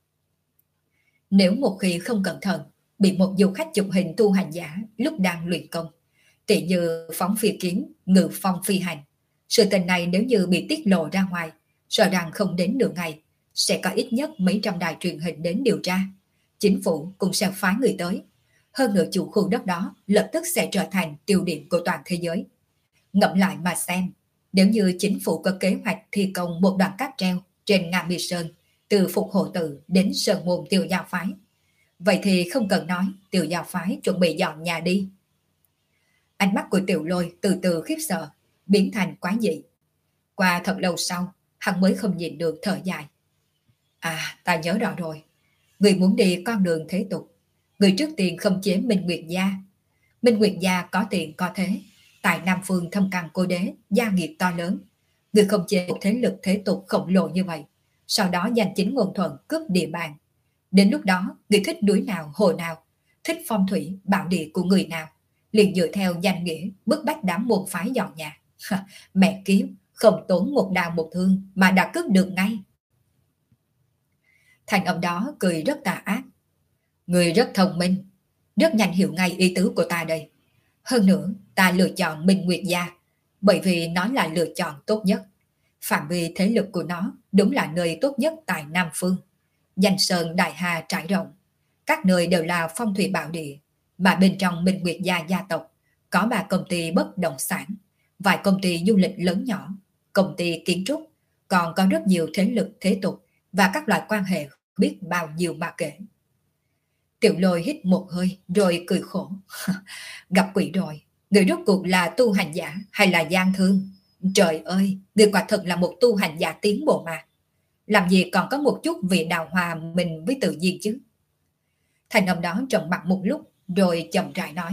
Nếu một khi không cẩn thận, bị một du khách chụp hình tu hành giả lúc đang luyện công, tỉ như phóng phi kiếm, ngự phong phi hành, sự tình này nếu như bị tiết lộ ra ngoài, sợ rằng không đến nửa ngày, sẽ có ít nhất mấy trăm đài truyền hình đến điều tra. Chính phủ cũng sẽ phái người tới. Hơn nữa chủ khu đất đó lập tức sẽ trở thành tiêu điểm của toàn thế giới. Ngẫm lại mà xem, nếu như chính phủ có kế hoạch thi công một đoạn cáp treo trên Nga Mi Sơn, từ Phục Hộ Tự đến Sơn Môn Tiêu Gia Phái, vậy thì không cần nói Tiêu Gia Phái chuẩn bị dọn nhà đi. Ánh mắt của Tiểu Lôi từ từ khiếp sợ, biến thành quái dị. Qua thật lâu sau, hắn mới không nhìn được thở dài. À, ta nhớ rõ rồi. Người muốn đi con đường thế tục. Người trước tiên khống chế Minh Nguyệt Gia. Minh Nguyệt Gia có tiền có thế. Tại Nam Phương thâm căn cố đế, gia nghiệp to lớn. Người khống chế một thế lực thế tục khổng lồ như vậy. Sau đó giành chính ngôn thuận cướp địa bàn. Đến lúc đó, người thích núi nào, hồ nào, thích phong thủy, bảo địa của người nào, liền dựa theo danh nghĩa bức bách đám môn phái dọn nhà. Mẹ kiếp, không tốn một đao một thương mà đã cướp được ngay. Thành âm đó cười rất tà ác. Người rất thông minh, rất nhanh hiểu ngay ý tứ của ta đây. Hơn nữa, ta lựa chọn Minh Nguyệt Gia bởi vì nó là lựa chọn tốt nhất. Phạm vi thế lực của nó đúng là nơi tốt nhất tại Nam Phương. Danh sơn đại hà trải rộng, các nơi đều là phong thủy bảo địa, mà bên trong Minh Nguyệt gia gia tộc có 3 công ty bất động sản, vài công ty du lịch lớn nhỏ, công ty kiến trúc, còn có rất nhiều thế lực thế tục và các loại quan hệ biết bao nhiêu mà kể. Tiểu Lôi hít một hơi rồi cười khổ. Gặp quỷ rồi, người rốt cuộc là tu hành giả hay là gian thương? Trời ơi, người quả thật là một tu hành giả tiến bộ mà. Làm gì còn có một chút vị đào hòa mình với tự nhiên chứ? Thành âm đó trầm mặt một lúc rồi chậm rãi nói.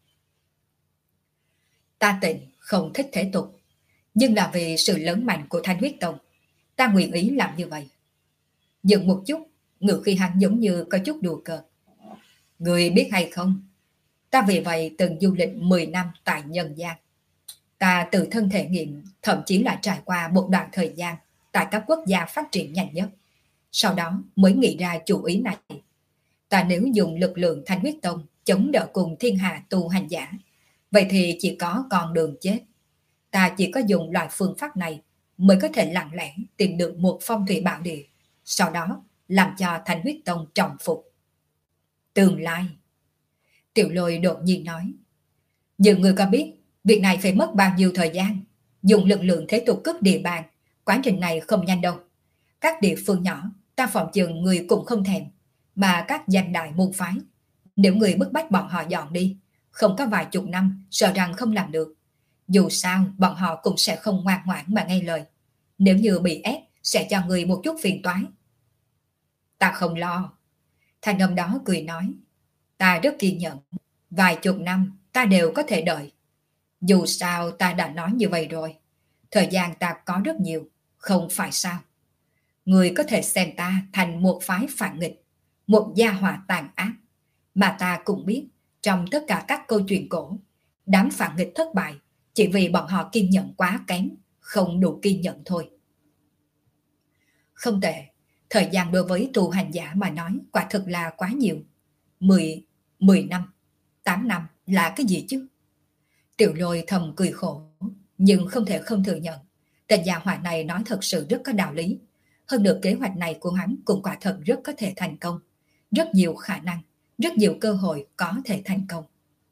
Ta tịnh không thích thế tục, nhưng là vì sự lớn mạnh của Thanh Huyết Tông, ta nguyện ý làm như vậy. Dừng một chút, ngữ khi hắn giống như có chút đùa cợt. Người biết hay không, ta vì vậy từng du lịch 10 năm tại nhân gian. Ta tự thân thể nghiệm, thậm chí là trải qua một đoạn thời gian tại các quốc gia phát triển nhanh nhất. Sau đó mới nghĩ ra chủ ý này. Ta nếu dùng lực lượng Thanh Huyết Tông chống đỡ cùng thiên hạ tu hành giả, vậy thì chỉ có con đường chết. Ta chỉ có dùng loại phương pháp này mới có thể lặng lẽ tìm được một phong thủy bảo địa, sau đó làm cho Thanh Huyết Tông trọng phục. Tương lai. Tiểu Lôi đột nhiên nói. Nhưng người có biết việc này phải mất bao nhiêu thời gian? Dùng lực lượng thế tục cướp địa bàn, quá trình này không nhanh đâu. Các địa phương nhỏ, ta phòng chừng người cũng không thèm, mà các danh đại môn phái. Nếu người bức bách bọn họ dọn đi, không có vài chục năm, sợ rằng không làm được. Dù sao, bọn họ cũng sẽ không ngoan ngoãn mà nghe lời. Nếu như bị ép, sẽ cho người một chút phiền toái. Ta không lo. Thanh âm đó cười nói. Ta rất kiên nhẫn. Vài chục năm, ta đều có thể đợi. Dù sao, ta đã nói như vậy rồi. Thời gian ta có rất nhiều, không phải sao? Người có thể xem ta thành một phái phản nghịch, một gia hỏa tàn ác. Mà ta cũng biết, trong tất cả các câu chuyện cổ, đám phản nghịch thất bại chỉ vì bọn họ kiên nhẫn quá kém, không đủ kiên nhẫn thôi. Không tệ, thời gian đối với tu hành giả mà nói quả thực là quá nhiều. 10 năm, 8 năm là cái gì chứ? Tiểu Lôi thầm cười khổ, nhưng không thể không thừa nhận. Tên gia hỏa này nói thật sự rất có đạo lý. Hơn nữa kế hoạch này của hắn cũng quả thật rất có thể thành công. Rất nhiều khả năng, rất nhiều cơ hội có thể thành công.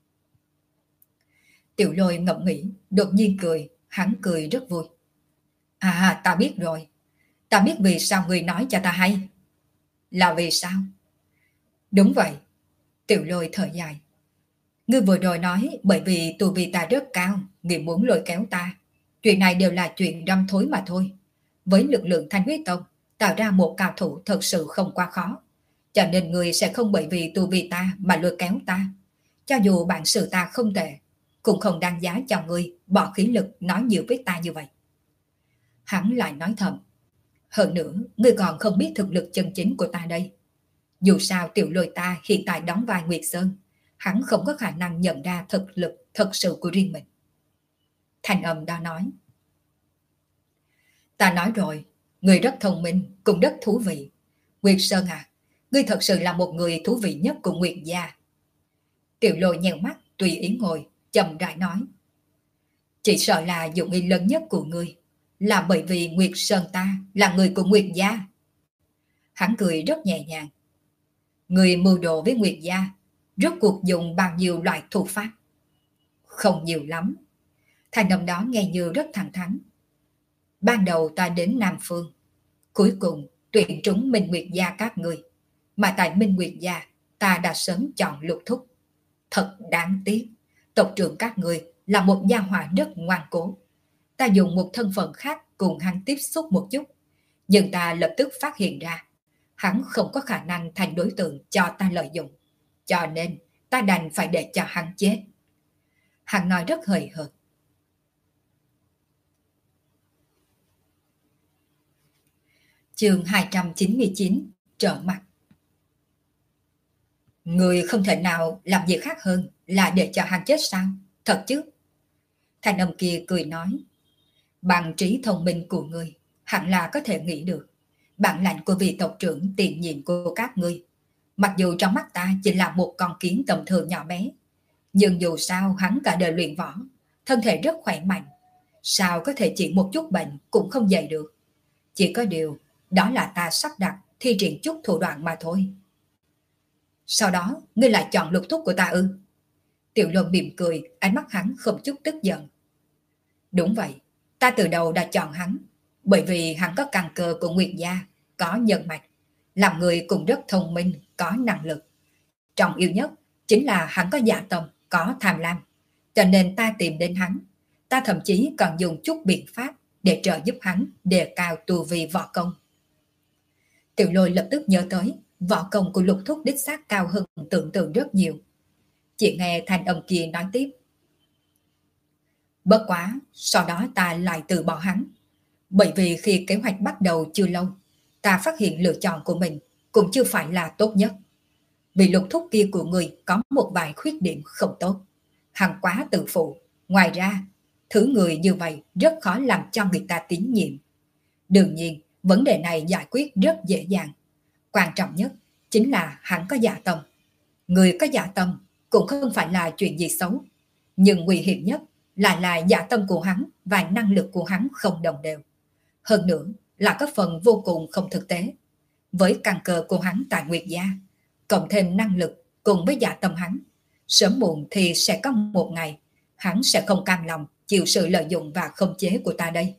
Tiểu Lôi ngẫm nghĩ, đột nhiên cười, hắn cười rất vui. À, ta biết rồi. Ta biết vì sao người nói cho ta hay. Là vì sao? Đúng vậy. Tiểu Lôi thở dài. Ngươi vừa rồi nói bởi vì tu vi ta rất cao, ngươi muốn lôi kéo ta. Chuyện này đều là chuyện răm thối mà thôi. Với lực lượng Thanh Huyết Tông, tạo ra một cao thủ thật sự không quá khó. Cho nên ngươi sẽ không bởi vì tu vi ta mà lôi kéo ta. Cho dù bản sự ta không tệ, cũng không đáng giá cho ngươi bỏ khí lực nói nhiều với ta như vậy. Hắn lại nói thầm. Hơn nữa, ngươi còn không biết thực lực chân chính của ta đây. Dù sao Tiểu Lôi ta hiện tại đóng vai Nguyệt Sơn, hắn không có khả năng nhận ra thực lực thật sự của riêng mình. Thanh âm đó nói. Ta nói rồi, ngươi rất thông minh, cũng rất thú vị. Nguyệt Sơn à, ngươi thật sự là một người thú vị nhất của Nguyệt gia. Tiểu Lôi nheo mắt, tùy ý ngồi, chậm rãi nói. Chỉ sợ là dụng ý lớn nhất của ngươi là bởi vì Nguyệt Sơn ta là người của Nguyệt gia. Hắn cười rất nhẹ nhàng. Người mưu đồ với Nguyệt gia rốt cuộc dùng bao nhiêu loại thủ pháp? Không nhiều lắm. Thành âm đó nghe như rất thẳng thắn. Ban đầu ta đến Nam Phương, cuối cùng tuyển trúng Minh Nguyệt gia các người, mà tại Minh Nguyệt gia ta đã sớm chọn Lục Thúc. Thật đáng tiếc, tộc trưởng các người là một gia hỏa rất ngoan cố. Ta dùng một thân phận khác cùng hắn tiếp xúc một chút, nhưng ta lập tức phát hiện ra hắn không có khả năng thành đối tượng cho ta lợi dụng, cho nên ta đành phải để cho hắn chết. Hắn nói rất hời hợt. Chương 299 trở mặt. Người không thể nào làm gì khác hơn là để cho hắn chết sao? Thật chứ? Thanh âm kia cười nói. Bằng trí thông minh của ngươi, hẳn là có thể nghĩ được. Bản lãnh của vị tộc trưởng tiền nhiệm của các ngươi, mặc dù trong mắt ta chỉ là một con kiến tầm thường nhỏ bé, nhưng dù sao hắn cả đời luyện võ, thân thể rất khỏe mạnh. Sao có thể chỉ một chút bệnh cũng không dạy được? Chỉ có điều, đó là ta sắp đặt thi triển chút thủ đoạn mà thôi. Sau đó, ngươi lại chọn Lục Thúc của ta ư? Tiểu Lôi mỉm cười, ánh mắt hắn không chút tức giận. Đúng vậy, ta từ đầu đã chọn hắn, bởi vì hắn có căn cơ của Nguyệt gia, có nhân mạch, làm người cũng rất thông minh, có năng lực. Trọng yếu nhất chính là hắn có dạ tâm, có tham lam. Cho nên ta tìm đến hắn. Ta thậm chí còn dùng chút biện pháp để trợ giúp hắn đề cao tu vi võ công. Tiểu Lôi lập tức nhớ tới, võ công của Lục Thúc đích xác cao hơn tưởng tượng rất nhiều. Chỉ nghe thanh âm kia nói tiếp. Bất quá, sau đó ta lại từ bỏ hắn. Bởi vì khi kế hoạch bắt đầu chưa lâu, ta phát hiện lựa chọn của mình cũng chưa phải là tốt nhất. Vì Lục Thúc kia của người có một vài khuyết điểm không tốt. Hắn quá tự phụ. Ngoài ra, thứ người như vậy rất khó làm cho người ta tín nhiệm. Đương nhiên, vấn đề này giải quyết rất dễ dàng. Quan trọng nhất chính là hắn có dạ tâm. Người có dạ tâm cũng không phải là chuyện gì xấu. Nhưng nguy hiểm nhất lại là dạ tâm của hắn và năng lực của hắn không đồng đều. Hơn nữa là có phần vô cùng không thực tế. Với căn cơ của hắn tại Nguyệt gia, cộng thêm năng lực cùng với dạ tâm hắn, sớm muộn thì sẽ có một ngày hắn sẽ không cam lòng chịu sự lợi dụng và khống chế của ta đây.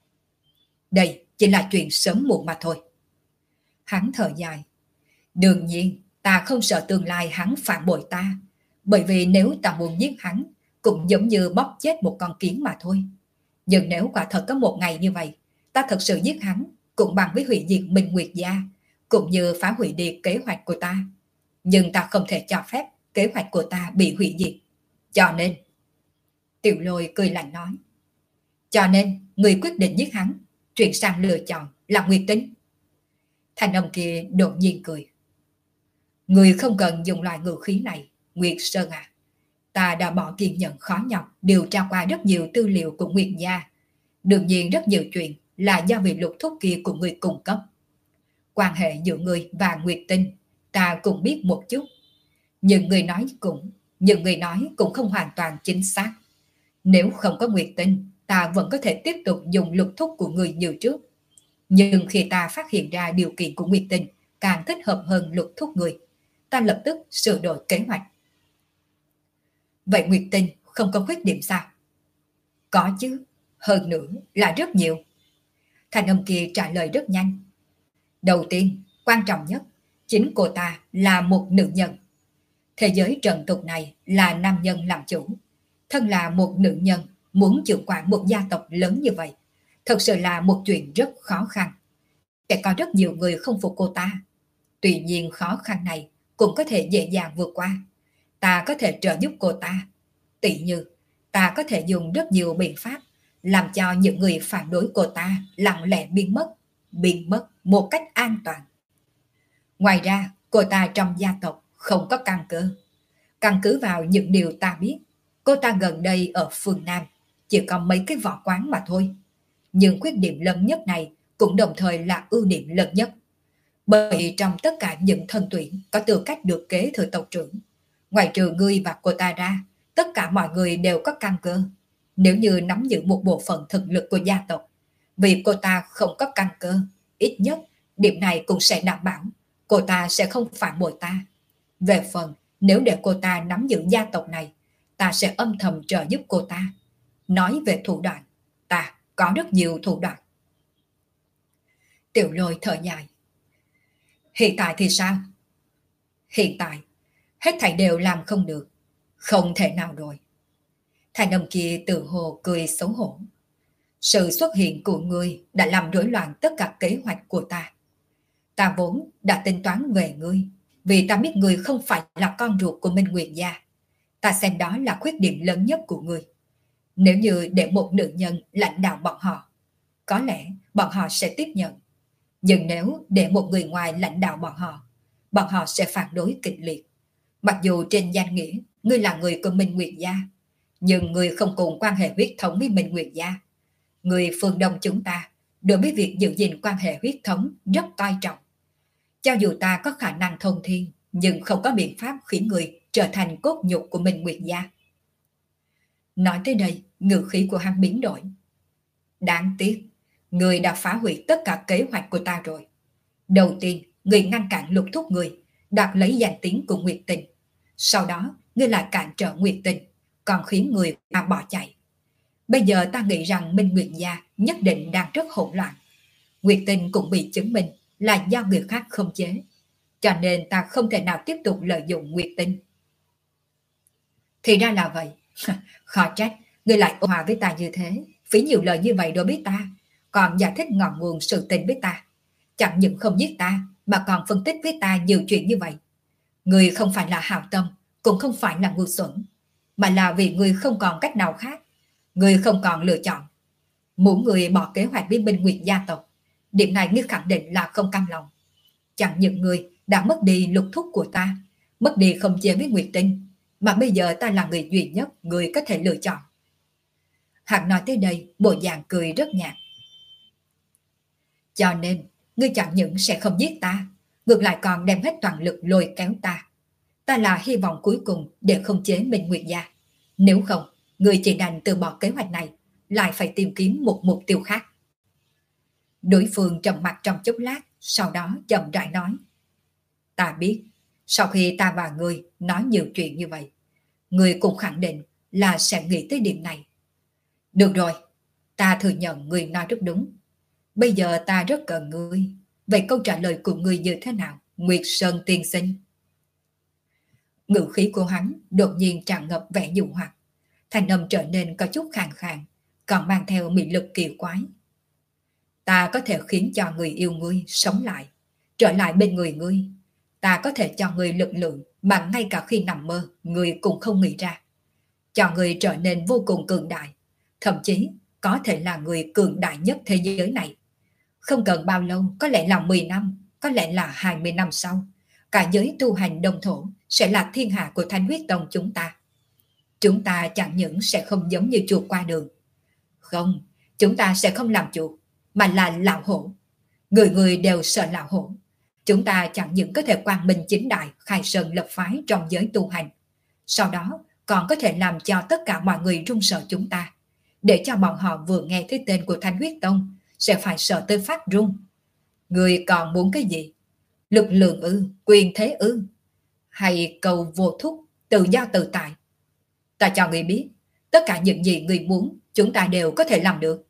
Đây chỉ là chuyện sớm muộn mà thôi. Hắn thở dài. Đương nhiên, ta không sợ tương lai hắn phản bội ta, bởi vì nếu ta muốn giết hắn, cũng giống như bóp chết một con kiến mà thôi. Nhưng nếu quả thật có một ngày như vậy, ta thật sự giết hắn, cũng bằng với hủy diệt Minh Nguyệt gia, cũng như phá hủy đi kế hoạch của ta. Nhưng ta không thể cho phép kế hoạch của ta bị hủy diệt. Cho nên, Tiểu Lôi cười lạnh nói, cho nên người quyết định giết hắn, chuyển sang lựa chọn là Nguyệt Tính. Thanh âm kia đột nhiên cười. Người không cần dùng loại ngữ khí này, Nguyệt Sơn à. Ta đã bỏ kiên nhẫn khó nhọc điều tra qua rất nhiều tư liệu của Nguyệt gia. Đương nhiên rất nhiều chuyện là do vị Lục Thúc kia của người cung cấp. Quan hệ giữa người và Nguyệt Tinh ta cũng biết một chút. Nhưng người nói cũng không hoàn toàn chính xác. Nếu không có Nguyệt Tinh, ta vẫn có thể tiếp tục dùng Lục Thúc của người như trước. Nhưng khi ta phát hiện ra điều kiện của Nguyệt Tinh càng thích hợp hơn Lục Thúc người, ta lập tức sửa đổi kế hoạch. Vậy Nguyệt Tinh không có khuyết điểm sao? Có chứ, hơn nữa là rất nhiều. Thanh âm kia trả lời rất nhanh. Đầu tiên, quan trọng nhất, chính cô ta là một nữ nhân. Thế giới trần tục này là nam nhân làm chủ. Thân là một nữ nhân, muốn trưởng quản một gia tộc lớn như vậy, thật sự là một chuyện rất khó khăn. Sẽ có rất nhiều người không phục cô ta. Tuy nhiên khó khăn này cũng có thể dễ dàng vượt qua. Ta có thể trợ giúp cô ta. Tỷ như, ta có thể dùng rất nhiều biện pháp làm cho những người phản đối cô ta lặng lẽ biến mất một cách an toàn. Ngoài ra, cô ta trong gia tộc không có căn cơ. Căn cứ vào những điều ta biết, cô ta gần đây ở phương Nam chỉ có mấy cái võ quán mà thôi. Nhưng khuyết điểm lớn nhất này cũng đồng thời là ưu điểm lớn nhất. Bởi trong tất cả những thân tuyển có tư cách được kế thừa tộc trưởng, ngoài trừ ngươi và cô ta ra, tất cả mọi người đều có căn cơ. Nếu như nắm giữ một bộ phận thực lực của gia tộc, vì cô ta không có căn cơ, ít nhất điểm này cũng sẽ đảm bảo cô ta sẽ không phản bội ta. Về phần, nếu để cô ta nắm giữ gia tộc này, ta sẽ âm thầm trợ giúp cô ta. Nói về thủ đoạn, ta có rất nhiều thủ đoạn. Tiểu Lôi thở dài. Hiện tại thì sao? Hiện tại, hết thảy đều làm không được. Không thể nào rồi. Thanh âm kia tự hồ cười xấu hổ. Sự xuất hiện của ngươi đã làm rối loạn tất cả kế hoạch của ta. Ta vốn đã tính toán về ngươi, vì ta biết ngươi không phải là con ruột của Minh Nguyệt gia. Ta xem đó là khuyết điểm lớn nhất của ngươi. Nếu như để một nữ nhân lãnh đạo bọn họ, có lẽ bọn họ sẽ tiếp nhận. Nhưng nếu để một người ngoài lãnh đạo bọn họ sẽ phản đối kịch liệt. Mặc dù trên danh nghĩa ngươi là người của Minh Nguyệt gia, nhưng ngươi không cùng quan hệ huyết thống với Minh Nguyệt gia. Người phương Đông chúng ta đối với việc giữ gìn quan hệ huyết thống rất coi trọng. Cho dù ta có khả năng thông thiên, nhưng không có biện pháp khiến người trở thành cốt nhục của Minh Nguyệt gia. Nói tới đây, ngữ khí của hắn biến đổi. Đáng tiếc, người đã phá hủy tất cả kế hoạch của ta rồi. Đầu tiên, người ngăn cản Lục Thúc người, đoạt lấy danh tiếng của Nguyệt Tình. Sau đó, ngươi lại cản trở Nguyệt Tình, còn khiến người ta bỏ chạy. Bây giờ ta nghĩ rằng Minh Nguyệt gia nhất định đang rất hỗn loạn. Nguyệt Tình cũng bị chứng minh là do người khác khống chế. Cho nên ta không thể nào tiếp tục lợi dụng Nguyệt Tình. Thì ra là vậy. Khó trách, ngươi lại ôn hòa với ta như thế, phí nhiều lời như vậy đối với ta, còn giải thích ngọn nguồn sự tình với ta. Chẳng những không giết ta, mà còn phân tích với ta nhiều chuyện như vậy. Ngươi không phải là hảo tâm, cũng không phải là ngu xuẩn, mà là vì ngươi không còn cách nào khác. Ngươi không còn lựa chọn. Muốn ngươi bỏ kế hoạch với Minh Nguyệt gia tộc, điểm này ngươi khẳng định là không cam lòng. Chẳng những ngươi đã mất đi Lục Thúc của ta, mất đi không chế với Nguyệt Tinh, mà bây giờ ta là người duy nhất ngươi có thể lựa chọn. Hắn nói tới đây, bộ dạng cười rất nhạt. Cho nên, ngươi chẳng những sẽ không giết ta, ngược lại còn đem hết toàn lực lôi kéo ta. Ta là hy vọng cuối cùng để khống chế Minh Nguyệt gia. Nếu không, ngươi chỉ đành từ bỏ kế hoạch này, lại phải tìm kiếm một mục tiêu khác. Đối phương trầm mặt trong chốc lát, sau đó chậm rãi nói. Ta biết, sau khi ta và ngươi nói nhiều chuyện như vậy, ngươi cũng khẳng định là sẽ nghĩ tới điểm này. Được rồi, ta thừa nhận ngươi nói rất đúng. Bây giờ ta rất cần ngươi. Vậy câu trả lời của ngươi như thế nào, Nguyệt Sơn tiên sinh? Ngữ khí của hắn đột nhiên tràn ngập vẻ dụ hoặc. Thanh âm trở nên có chút khàn khàn, còn mang theo mị lực kỳ quái. Ta có thể khiến cho người yêu ngươi sống lại, trở lại bên người ngươi. Ta có thể cho ngươi lực lượng mà ngay cả khi nằm mơ, ngươi cũng không nghĩ ra. Cho ngươi trở nên vô cùng cường đại, thậm chí có thể là người cường đại nhất thế giới này. Không cần bao lâu, có lẽ là 10 năm, có lẽ là 20 năm sau, cả giới tu hành đồng thổ sẽ là thiên hạ của Thanh Huyết Tông chúng ta. Chúng ta chẳng những sẽ không giống như chuột qua đường. Không, chúng ta sẽ không làm chuột, mà là lão hổ. Người người đều sợ lão hổ. Chúng ta chẳng những có thể quang minh chính đại khai sơn lập phái trong giới tu hành, sau đó còn có thể làm cho tất cả mọi người run sợ chúng ta, để cho bọn họ vừa nghe thấy tên của Thanh Huyết Tông sẽ phải sợ tới phát run. Người còn muốn cái gì? Lực lượng ư? Quyền thế ư? Hay cầu vô thúc, tự do tự tại? Ta cho người biết, tất cả những gì người muốn, chúng ta đều có thể làm được.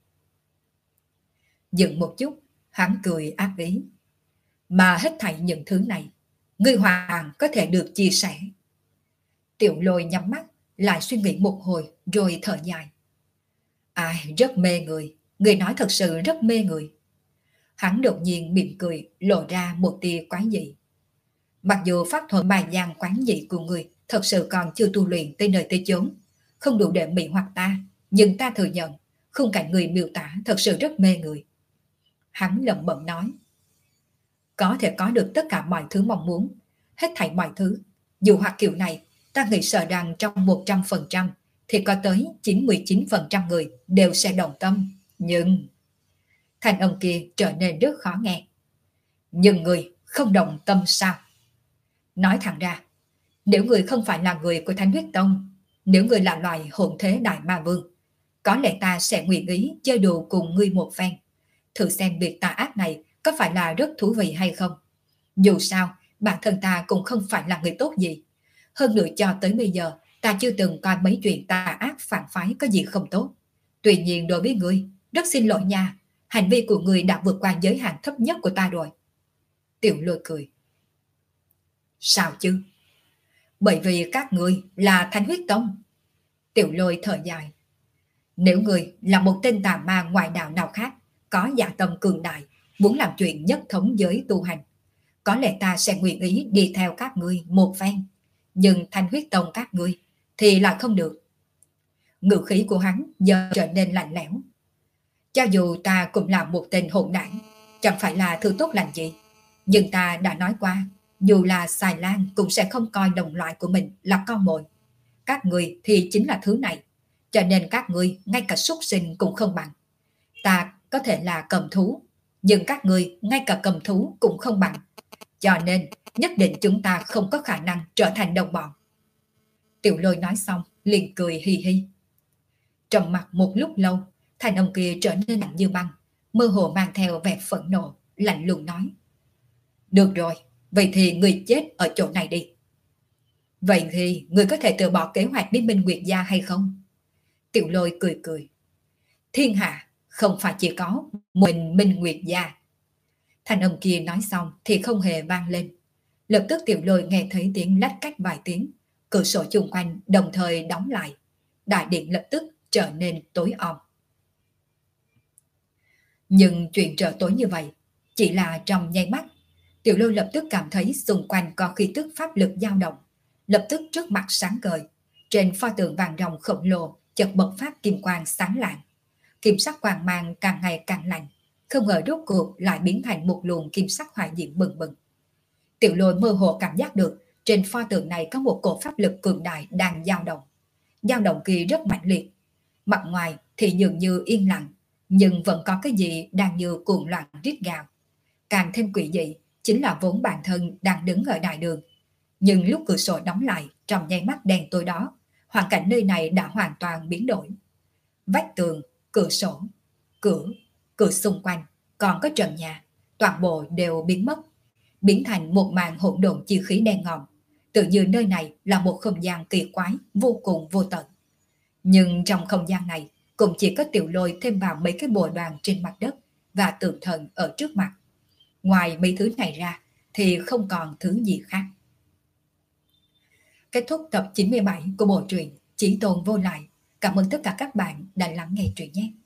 Dừng một chút, hắn cười ác ý. Mà hết thảy những thứ này, người hoàn toàn có thể được chia sẻ. Tiểu Lôi nhắm mắt, lại suy nghĩ một hồi, rồi thở dài. Ai, rất mê người nói thật sự rất mê người. Hắn đột nhiên mỉm cười, lộ ra một tia quái dị. Mặc dù pháp thuật bài giang quái dị của người thật sự còn chưa tu luyện tới nơi tới chốn, không đủ để mị hoặc ta, nhưng ta thừa nhận, khung cảnh người miêu tả thật sự rất mê người. Hắn lẩm bẩm nói. Có thể có được tất cả mọi thứ mong muốn, hết thảy mọi thứ. Dù hoặc kiểu này, ta nghĩ sợ rằng trong 100% thì có tới 99% người đều sẽ đồng tâm. Nhưng... Thanh âm kia trở nên rất khó nghe. Nhưng người không đồng tâm sao? Nói thẳng ra, nếu người không phải là người của Thánh Huyết Tông, nếu người là loài hồn thế đại ma vương, có lẽ ta sẽ nguyện ý chơi đùa cùng ngươi một phen. Thử xem việc tà ác này có phải là rất thú vị hay không. Dù sao, bản thân ta cũng không phải là người tốt gì. Hơn nữa cho tới bây giờ, ta chưa từng coi mấy chuyện tà ác phản phái có gì không tốt. Tuy nhiên đối với ngươi, rất xin lỗi nha, hành vi của ngươi đã vượt qua giới hạn thấp nhất của ta rồi. Tiểu Lôi cười. Sao chứ? Bởi vì các ngươi là Thánh Huyết Tông. Tiểu Lôi thở dài. Nếu ngươi là một tên tà ma ngoại đạo nào khác, có dạ tâm cường đại, muốn làm chuyện nhất thống giới tu hành, có lẽ ta sẽ nguyện ý đi theo các ngươi một phen. Nhưng Thanh Huyết Tông các ngươi thì lại không được. Ngữ khí của hắn giờ trở nên lạnh lẽo. Cho dù ta cũng là một tên hỗn đảng, chẳng phải là thứ tốt lành gì, nhưng ta đã nói qua, dù là xài lan cũng sẽ không coi đồng loại của mình là con mồi. Các ngươi thì chính là thứ này, cho nên các ngươi ngay cả súc sinh cũng không bằng. Ta có thể là cầm thú, nhưng các ngươi ngay cả cầm thú cũng không bằng. Cho nên nhất định chúng ta không có khả năng trở thành đồng bọn. Tiểu Lôi nói xong liền cười hi hi. Trầm mặt một lúc lâu, Thanh âm kia trở nên lạnh như băng, mơ hồ mang theo vẻ phẫn nộ, lạnh lùng nói. Được rồi, vậy thì người chết ở chỗ này đi. Vậy thì người có thể từ bỏ kế hoạch đi Minh Nguyệt gia hay không? Tiểu Lôi cười cười. Thiên hạ không phải chỉ có mình Minh Nguyệt gia. Thanh âm kia nói xong thì không hề vang lên. Lập tức Tiểu Lôi nghe thấy tiếng lách cách vài tiếng, cửa sổ chung quanh đồng thời đóng lại. Đại điện lập tức trở nên tối om. Nhưng chuyện trở tối như vậy chỉ là trong nháy mắt. Tiểu Lôi lập tức cảm thấy xung quanh có khí tức pháp lực dao động. Lập tức trước mặt sáng ngời, trên pho tượng vàng ròng khổng lồ chợt bộc phát kim quang sáng lạng. Kim sắc quang mang càng ngày càng lạnh, không ngờ rốt cuộc lại biến thành một luồng kim sắc hỏa diễm bừng bừng. Tiểu Lôi mơ hồ cảm giác được trên pho tượng này có một cổ pháp lực cường đại đang dao động. Dao động kia rất mạnh liệt. Mặt ngoài thì dường như yên lặng, nhưng vẫn có cái gì đang như cuồng loạn rít gào. Càng thêm quỷ dị chính là vốn bản thân đang đứng ở đại đường. Nhưng lúc cửa sổ đóng lại trong nháy mắt đen tối đó, hoàn cảnh nơi này đã hoàn toàn biến đổi. Vách tường, cửa sổ, cửa xung quanh, còn có trần nhà, toàn bộ đều biến mất, biến thành một màn hỗn độn chi khí đen ngòm. Tự như nơi này là một không gian kỳ quái, vô cùng vô tận. Nhưng trong không gian này cũng chỉ có Tiểu Lôi thêm vào mấy cái bồ đoàn trên mặt đất và tượng thần ở trước mặt. Ngoài mấy thứ này ra thì không còn thứ gì khác. Kết thúc tập 97 của bộ truyện Chí Tôn Vô Lại. Cảm ơn tất cả các bạn đã lắng nghe truyện nhé.